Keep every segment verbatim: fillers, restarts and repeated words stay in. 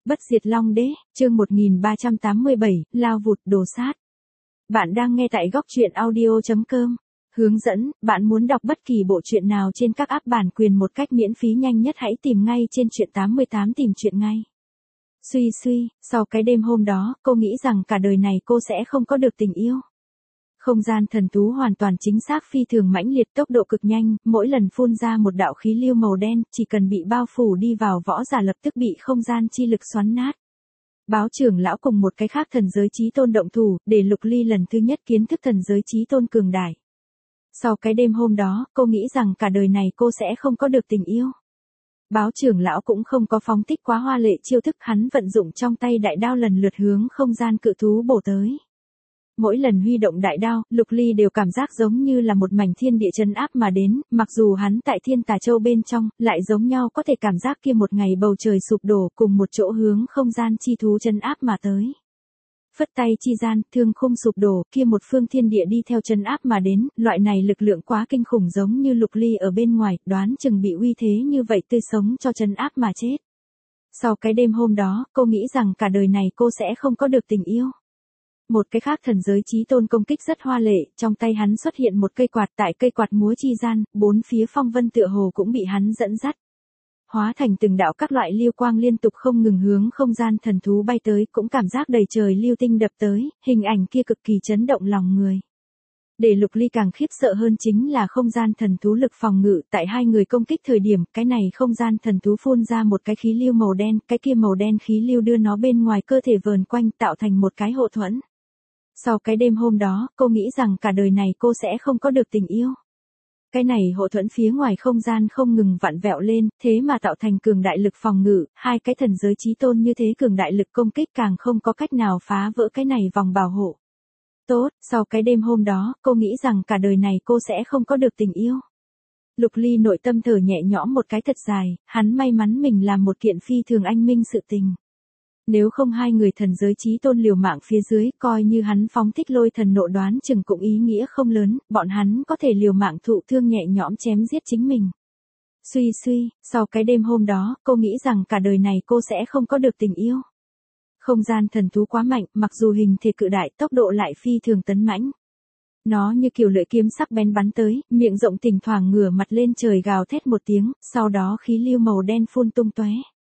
Bất diệt Long Đế, chương một nghìn ba trăm tám mươi bảy, lao vụt đồ sát. Bạn đang nghe tại góc truyện audio chấm com. Hướng dẫn, bạn muốn đọc bất kỳ bộ truyện nào trên các app bản quyền một cách miễn phí nhanh nhất hãy tìm ngay trên truyện tám mươi tám tìm truyện ngay. Suy suy, sau cái đêm hôm đó, cô nghĩ rằng cả đời này cô sẽ không có được tình yêu. Không gian thần thú hoàn toàn chính xác phi thường mãnh liệt, tốc độ cực nhanh, mỗi lần phun ra một đạo khí lưu màu đen, chỉ cần bị bao phủ đi vào võ giả lập tức bị không gian chi lực xoắn nát. Báo trưởng lão cùng một cái khác thần giới chí tôn động thủ, để Lục Ly lần thứ nhất kiến thức thần giới chí tôn cường đại. Sau cái đêm hôm đó, cô nghĩ rằng cả đời này cô sẽ không có được tình yêu. Báo trưởng lão cũng không có phóng thích quá hoa lệ chiêu thức, hắn vận dụng trong tay đại đao lần lượt hướng không gian cự thú bổ tới. Mỗi lần huy động đại đao, Lục Ly đều cảm giác giống như là một mảnh thiên địa trấn áp mà đến, mặc dù hắn tại Thiên Tà Châu bên trong, lại giống nhau có thể cảm giác kia một ngày bầu trời sụp đổ cùng một chỗ hướng không gian chi thú trấn áp mà tới. Phất tay chi gian, thương khung sụp đổ, kia một phương thiên địa đi theo trấn áp mà đến, loại này lực lượng quá kinh khủng giống như Lục Ly ở bên ngoài, đoán chừng bị uy thế như vậy tươi sống cho trấn áp mà chết. Sau cái đêm hôm đó, cô nghĩ rằng cả đời này cô sẽ không có được tình yêu. Một cái khác thần giới chí tôn công kích rất hoa lệ, trong tay hắn xuất hiện một cây quạt, tại cây quạt múa chi gian, bốn phía phong vân tựa hồ cũng bị hắn dẫn dắt. Hóa thành từng đạo các loại lưu quang liên tục không ngừng hướng không gian thần thú bay tới, cũng cảm giác đầy trời lưu tinh đập tới, hình ảnh kia cực kỳ chấn động lòng người. Để Lục Ly càng khiếp sợ hơn chính là không gian thần thú lực phòng ngự, tại hai người công kích thời điểm, cái này không gian thần thú phun ra một cái khí lưu màu đen, cái kia màu đen khí lưu đưa nó bên ngoài cơ thể vờn quanh tạo thành một cái hộ thuẫn. Sau cái đêm hôm đó, cô nghĩ rằng cả đời này cô sẽ không có được tình yêu. Cái này hộ thuẫn phía ngoài không gian không ngừng vặn vẹo lên, thế mà tạo thành cường đại lực phòng ngự, hai cái thần giới chí tôn như thế cường đại lực công kích càng không có cách nào phá vỡ cái này vòng bảo hộ. Tốt, sau cái đêm hôm đó, cô nghĩ rằng cả đời này cô sẽ không có được tình yêu. Lục Ly nội tâm thở nhẹ nhõm một cái thật dài, hắn may mắn mình làm một kiện phi thường anh minh sự tình. Nếu không hai người thần giới chí tôn liều mạng phía dưới, coi như hắn phóng thích lôi thần nộ đoán chừng cũng ý nghĩa không lớn, bọn hắn có thể liều mạng thụ thương nhẹ nhõm chém giết chính mình. Suy suy, sau cái đêm hôm đó, cô nghĩ rằng cả đời này cô sẽ không có được tình yêu. Không gian thần thú quá mạnh, mặc dù hình thể cự đại, tốc độ lại phi thường tấn mãnh. Nó như kiểu lưỡi kiếm sắc bén bắn tới, miệng rộng thỉnh thoảng ngửa mặt lên trời gào thét một tiếng, sau đó khí lưu màu đen phun tung tóe.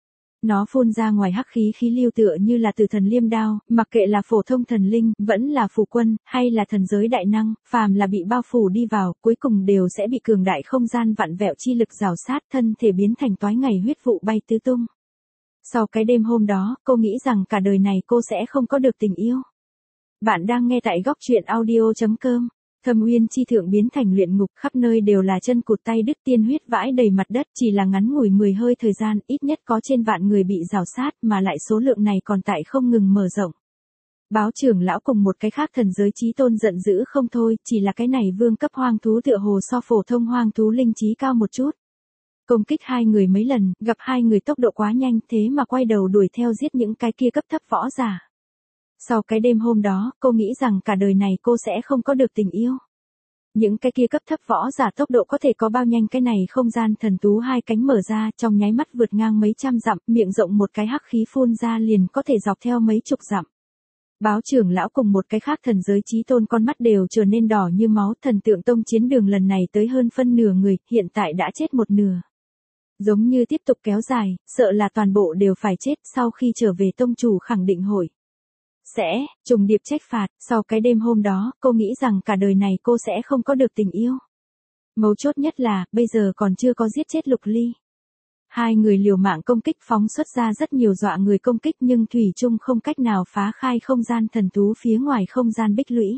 Nó phun ra ngoài hắc khí khí lưu tựa như là từ thần liêm đao, mặc kệ là phổ thông thần linh, vẫn là phù quân, hay là thần giới đại năng, phàm là bị bao phủ đi vào, cuối cùng đều sẽ bị cường đại không gian vặn vẹo chi lực rào sát, thân thể biến thành toái ngày huyết vụ bay tứ tung. Sau cái đêm hôm đó, cô nghĩ rằng cả đời này cô sẽ không có được tình yêu. Bạn đang nghe tại góc truyện audio chấm com. Thâm Uyên chi thượng biến thành luyện ngục, khắp nơi đều là chân cụt tay đứt, tiên huyết vãi đầy mặt đất, chỉ là ngắn ngủi mười hơi thời gian, ít nhất có trên vạn người bị rào sát, mà lại số lượng này còn tại không ngừng mở rộng. Báo trưởng lão cùng một cái khác thần giới chí tôn giận dữ không thôi, chỉ là cái này vương cấp hoang thú tựa hồ so phổ thông hoang thú linh trí cao một chút. Công kích hai người mấy lần, gặp hai người tốc độ quá nhanh, thế mà quay đầu đuổi theo giết những cái kia cấp thấp võ giả. Sau cái đêm hôm đó, cô nghĩ rằng cả đời này cô sẽ không có được tình yêu. Những cái kia cấp thấp võ giả tốc độ có thể có bao nhanh, cái này không gian thần tú hai cánh mở ra, trong nháy mắt vượt ngang mấy trăm dặm, miệng rộng một cái hắc khí phun ra liền có thể dọc theo mấy chục dặm. Báo trưởng lão cùng một cái khác thần giới chí tôn con mắt đều trở nên đỏ như máu, thần tượng tông chiến đường lần này tới hơn phân nửa người, hiện tại đã chết một nửa. Giống như tiếp tục kéo dài, sợ là toàn bộ đều phải chết, sau khi trở về tông chủ khẳng định hội sẽ trùng điệp trách phạt. Sau cái đêm hôm đó, cô nghĩ rằng cả đời này cô sẽ không có được tình yêu. Mấu chốt nhất là, bây giờ còn chưa có giết chết Lục Ly. Hai người liều mạng công kích phóng xuất ra rất nhiều dọa người công kích nhưng thủy chung không cách nào phá khai không gian thần thú phía ngoài không gian bích lũy.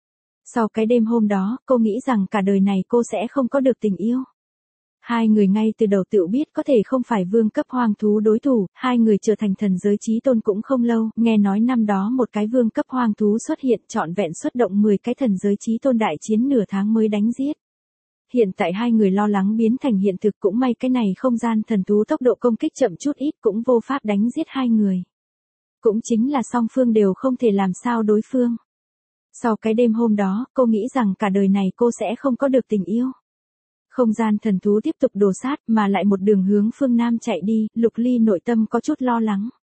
Sau cái đêm hôm đó, cô nghĩ rằng cả đời này cô sẽ không có được tình yêu. Hai người ngay từ đầu tự biết có thể không phải vương cấp hoang thú đối thủ, hai người trở thành thần giới chí tôn cũng không lâu, nghe nói năm đó một cái vương cấp hoang thú xuất hiện trọn vẹn xuất động mười cái thần giới chí tôn đại chiến nửa tháng mới đánh giết. Hiện tại hai người lo lắng biến thành hiện thực, cũng may cái này không gian thần thú tốc độ công kích chậm chút ít cũng vô pháp đánh giết hai người. Cũng chính là song phương đều không thể làm sao đối phương. Sau cái đêm hôm đó, cô nghĩ rằng cả đời này cô sẽ không có được tình yêu. Không gian thần thú tiếp tục đổ sát mà lại một đường hướng phương Nam chạy đi, Lục Ly nội tâm có chút lo lắng.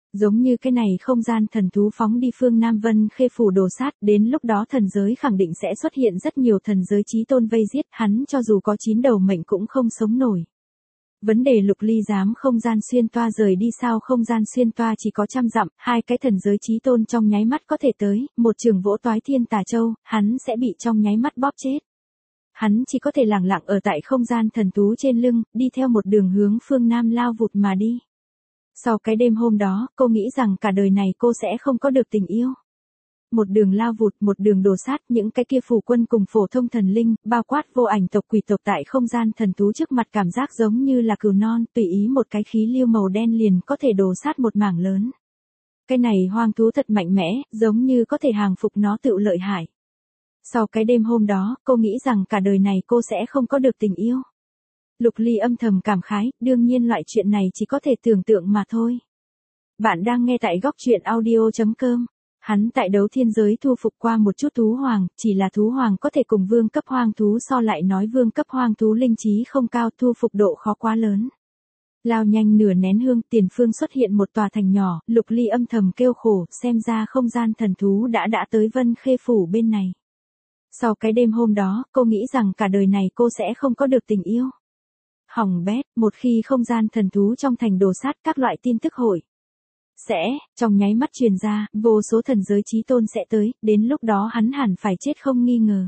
Giống như cái này không gian thần thú phóng đi phương Nam Vân Khê phủ đồ sát, đến lúc đó thần giới khẳng định sẽ xuất hiện rất nhiều thần giới chí tôn vây giết, hắn cho dù có chín đầu mệnh cũng không sống nổi. Vấn đề Lục Ly dám không gian xuyên toa rời đi sao? Không gian xuyên toa chỉ có trăm dặm, hai cái thần giới chí tôn trong nháy mắt có thể tới, một trường vỗ toái thiên tà châu, hắn sẽ bị trong nháy mắt bóp chết. Hắn chỉ có thể lẳng lặng ở tại không gian thần thú trên lưng, đi theo một đường hướng phương Nam lao vụt mà đi. Sau cái đêm hôm đó, cô nghĩ rằng cả đời này cô sẽ không có được tình yêu. Một đường lao vụt, một đường đổ sát, những cái kia phù quân cùng phổ thông thần linh, bao quát vô ảnh tộc quỷ tộc tại không gian thần thú trước mặt cảm giác giống như là cừu non, tùy ý một cái khí lưu màu đen liền có thể đổ sát một mảng lớn. Cái này hoang thú thật mạnh mẽ, giống như có thể hàng phục nó tự lợi hại. Sau cái đêm hôm đó, cô nghĩ rằng cả đời này cô sẽ không có được tình yêu. Lục Ly âm thầm cảm khái, đương nhiên loại chuyện này chỉ có thể tưởng tượng mà thôi. Bạn đang nghe tại góc truyện audio chấm com. Hắn tại đấu thiên giới thu phục qua một chút thú hoàng, chỉ là thú hoàng có thể cùng vương cấp hoang thú so lại nói vương cấp hoang thú linh trí không cao, thu phục độ khó quá lớn. Lao nhanh nửa nén hương, tiền phương xuất hiện một tòa thành nhỏ, Lục Ly âm thầm kêu khổ, xem ra không gian thần thú đã đã tới Vân Khê phủ bên này. Sau cái đêm hôm đó, cô nghĩ rằng cả đời này cô sẽ không có được tình yêu. Hỏng bét, một khi không gian thần thú trong thành đồ sát, các loại tin tức hội sẽ, trong nháy mắt truyền ra, vô số thần giới chí tôn sẽ tới, đến lúc đó hắn hẳn phải chết không nghi ngờ.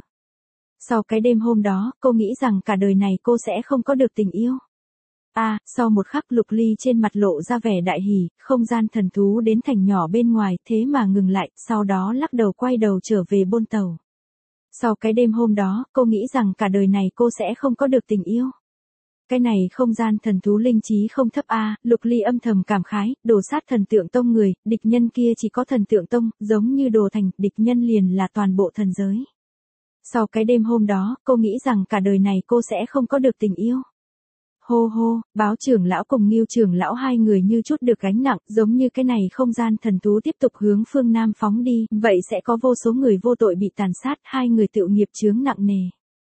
Sau cái đêm hôm đó, cô nghĩ rằng cả đời này cô sẽ không có được tình yêu. À, sau một khắc Lục Ly trên mặt lộ ra vẻ đại hỉ, không gian thần thú đến thành nhỏ bên ngoài, thế mà ngừng lại, sau đó lắc đầu quay đầu trở về bôn tàu. Sau cái đêm hôm đó, cô nghĩ rằng cả đời này cô sẽ không có được tình yêu. Cái này không gian thần thú linh trí không thấp a, à, Lục Ly âm thầm cảm khái, đồ sát thần tượng tông người, địch nhân kia chỉ có thần tượng tông, giống như đồ thành, địch nhân liền là toàn bộ thần giới. Sau cái đêm hôm đó, cô nghĩ rằng cả đời này cô sẽ không có được tình yêu. Hô hô, Báo trưởng lão cùng Ngưu trưởng lão hai người như chút được gánh nặng, giống như cái này không gian thần thú tiếp tục hướng phương Nam phóng đi, vậy sẽ có vô số người vô tội bị tàn sát, hai người tự nghiệp chướng nặng nề.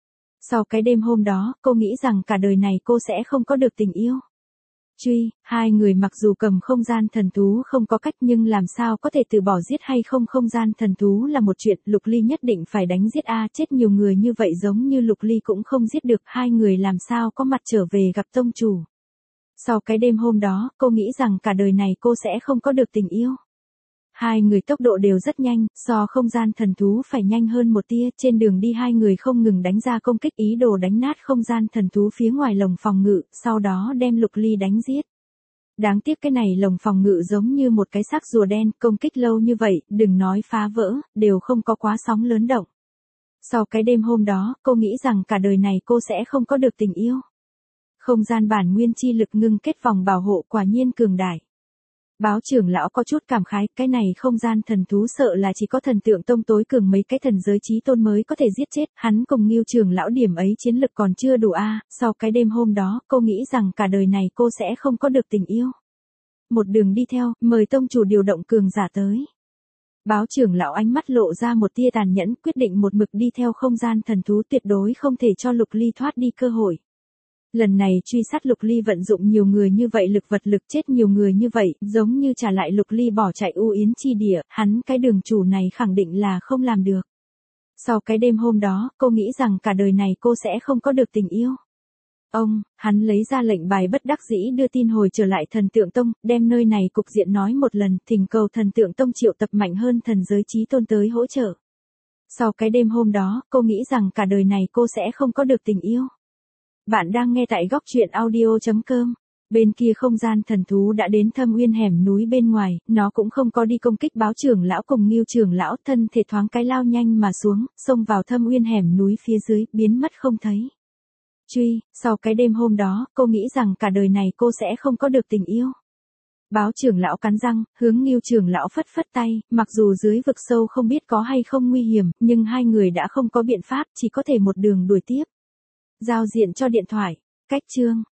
Sau cái đêm hôm đó, cô nghĩ rằng cả đời này cô sẽ không có được tình yêu. Truy, hai người mặc dù cầm không gian thần thú không có cách nhưng làm sao có thể từ bỏ giết hay không, không gian thần thú là một chuyện, Lục Ly nhất định phải đánh giết a, chết nhiều người như vậy giống như Lục Ly cũng không giết được, hai người làm sao có mặt trở về gặp tông chủ. Sau cái đêm hôm đó, cô nghĩ rằng cả đời này cô sẽ không có được tình yêu. Hai người tốc độ đều rất nhanh, so không gian thần thú phải nhanh hơn một tia, trên đường đi hai người không ngừng đánh ra công kích ý đồ đánh nát không gian thần thú phía ngoài lồng phòng ngự, sau đó đem Lục Ly đánh giết. Đáng tiếc cái này lồng phòng ngự giống như một cái xác rùa đen, công kích lâu như vậy, đừng nói phá vỡ, đều không có quá sóng lớn động. Sau cái đêm hôm đó, cô nghĩ rằng cả đời này cô sẽ không có được tình yêu. Không gian bản nguyên chi lực ngưng kết vòng bảo hộ quả nhiên cường đại. Báo trưởng lão có chút cảm khái, cái này không gian thần thú sợ là chỉ có thần tượng tông tối cường mấy cái thần giới chí tôn mới có thể giết chết, hắn cùng Ngưu trưởng lão điểm ấy chiến lực còn chưa đủ a, à. Sau cái đêm hôm đó, cô nghĩ rằng cả đời này cô sẽ không có được tình yêu. Một đường đi theo, mời tông chủ điều động cường giả tới. Báo trưởng lão ánh mắt lộ ra một tia tàn nhẫn, quyết định một mực đi theo không gian thần thú, tuyệt đối không thể cho Lục Ly thoát đi cơ hội. Lần này truy sát Lục Ly vận dụng nhiều người như vậy, lực vật lực chết nhiều người như vậy, giống như trả lại Lục Ly bỏ chạy U Yến chi địa, hắn cái đường chủ này khẳng định là không làm được. Sau cái đêm hôm đó, cô nghĩ rằng cả đời này cô sẽ không có được tình yêu. Ông, hắn lấy ra lệnh bài bất đắc dĩ đưa tin hồi trở lại thần tượng tông, đem nơi này cục diện nói một lần, thỉnh cầu thần tượng tông triệu tập mạnh hơn thần giới chí tôn tới hỗ trợ. Sau cái đêm hôm đó, cô nghĩ rằng cả đời này cô sẽ không có được tình yêu. Bạn đang nghe tại góc truyện audio chấm com. Bên kia không gian thần thú đã đến Thâm Uyên hẻm núi bên ngoài, nó cũng không có đi công kích Báo trưởng lão cùng Ngưu trưởng lão, thân thể thoáng cái lao nhanh mà xuống, xông vào Thâm Uyên hẻm núi phía dưới, biến mất không thấy. Truy, sau cái đêm hôm đó, cô nghĩ rằng cả đời này cô sẽ không có được tình yêu. Báo trưởng lão cắn răng, hướng Ngưu trưởng lão phất phất tay, mặc dù dưới vực sâu không biết có hay không nguy hiểm, nhưng hai người đã không có biện pháp, chỉ có thể một đường đuổi tiếp. Giao diện cho điện thoại. Cách chương.